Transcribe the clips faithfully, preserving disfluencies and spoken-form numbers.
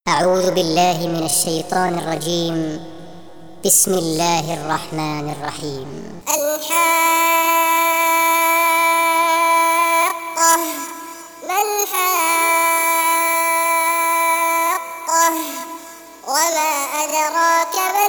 أعوذ بالله من الشيطان الرجيم. بسم الله الرحمن الرحيم. الحاقة ما الحاقة وما أدراك ما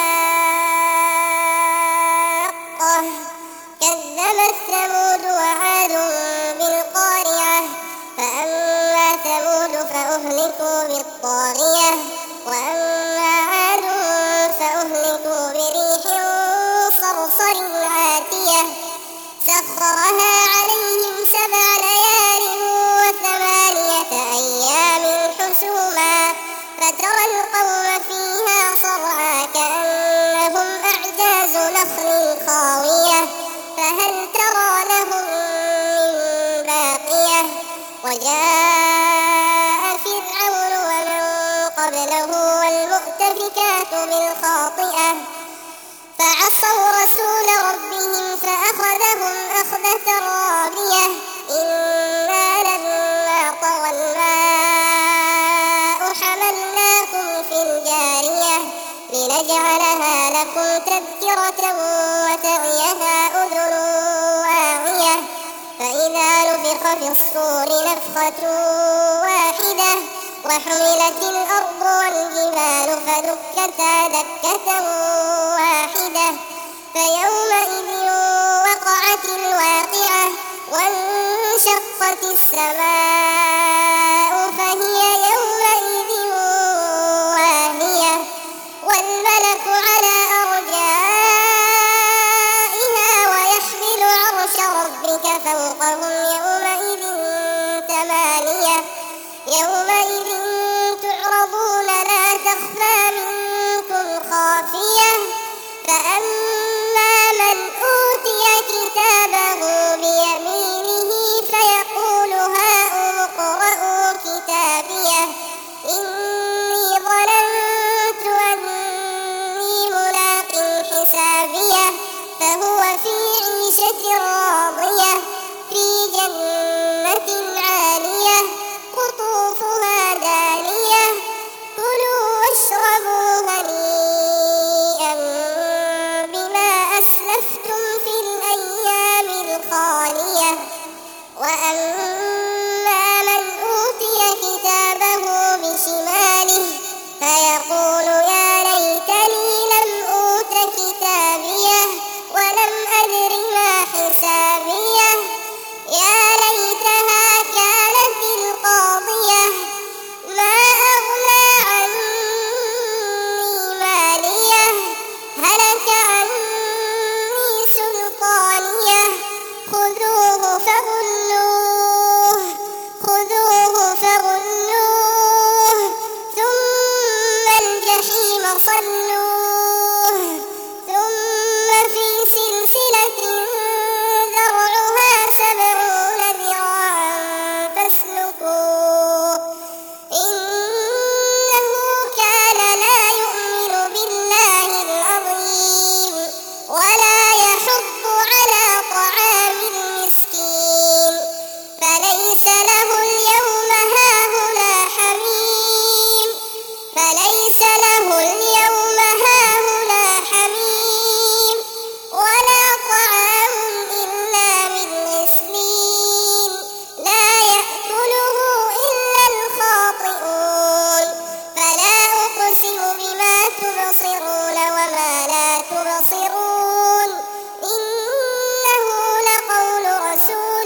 الحاقة كذبت ثمود وعاد بالقارعة فأما ثمود فأهلكوا بالطاغية وأما عاد فأهلكوا بريح صرصر عاتية سخرها عليهم سبع ليال وثمانية أيام حسوما فترى القوم فيها صرعى كأنهم أعجاز نخل خاوية فهل ترى لهم من باقية وجاء فرعون ومن قبله والمؤتفكات بالخاطئة فعصوا رسول ربهم فأخذهم أخذة رابية إنا لما طغى الماء حملناكم في الجارية لنجعلها لكم تذكرة وتعيها أذن واعية فإذا نفخ في الصور نفخة واحدة وحملت الأرض والجبال فدكتا دكة واحدة فيومئذ وقعت الواقعة وانشقت السماء فهي يومئذ واهية والملك على أرجائها ويحمل عرش ربك فوقهم يومئذ ثمانية يومئذ تعرضون لا تخفى منكم خافية فأما من أوتي كتابه بيمينه فيقول هاؤم اقرءوا كتابيه إني ظننت أني ملاق حسابيه فهو في عيشة راضية في جنة عالية قطوفها دانية كلوا واشربوا هنيئا بما أسلفتم في الأيام الخالية وأما من أوتي كتابه بشماله فيقول يا ليتني لم أوت كتابيه ولم أدر ما حسابيه يا ليتها كانت القاضية ما أغنى عني مالية هلك عني سلطانية خذوه فغلوه خذوه فغلوه ثم الجحيم صلوه ثم في سلسلة ذرعها سبعون ذراعا فاسلكوه إنه كان لا يؤمن بالله العظيم ولا يحض على طعام المسكين فليس له اليوم هاهنا حميم فليس له اليوم هاهنا حميم ولا طعام إلا من غسلين لا يأكله إلا الخاطئون فلا أقسم بما تبصرون وما لا تبصرون إنه لقول رسول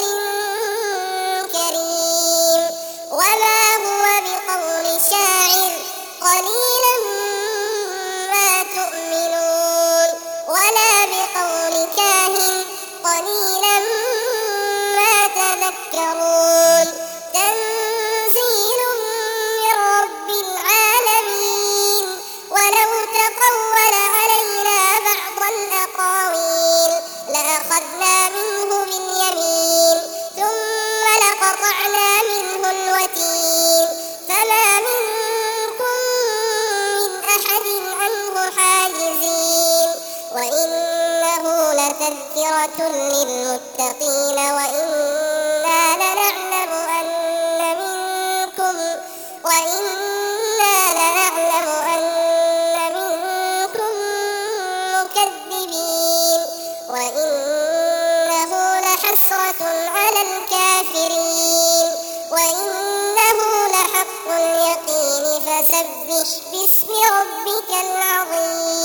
كريم وما هو بقول شاعر قليلا ما تؤمنون ولا بقول كاهن قليلا ما تذكرون تنزيل من رب العالمين ولو تقول علينا بعض الأقاويل لأخذنا منه باليمين ثم لقطعنا منه الوتين فما منكم من أحد عنه حاجزين وإنه لتذكرة للمتقين وإنا لنعلم أن منكم وإنا المكذبين وإنه لحسرة على الكافرين وإنه لحق اليقين فسبح باسم ربك العظيم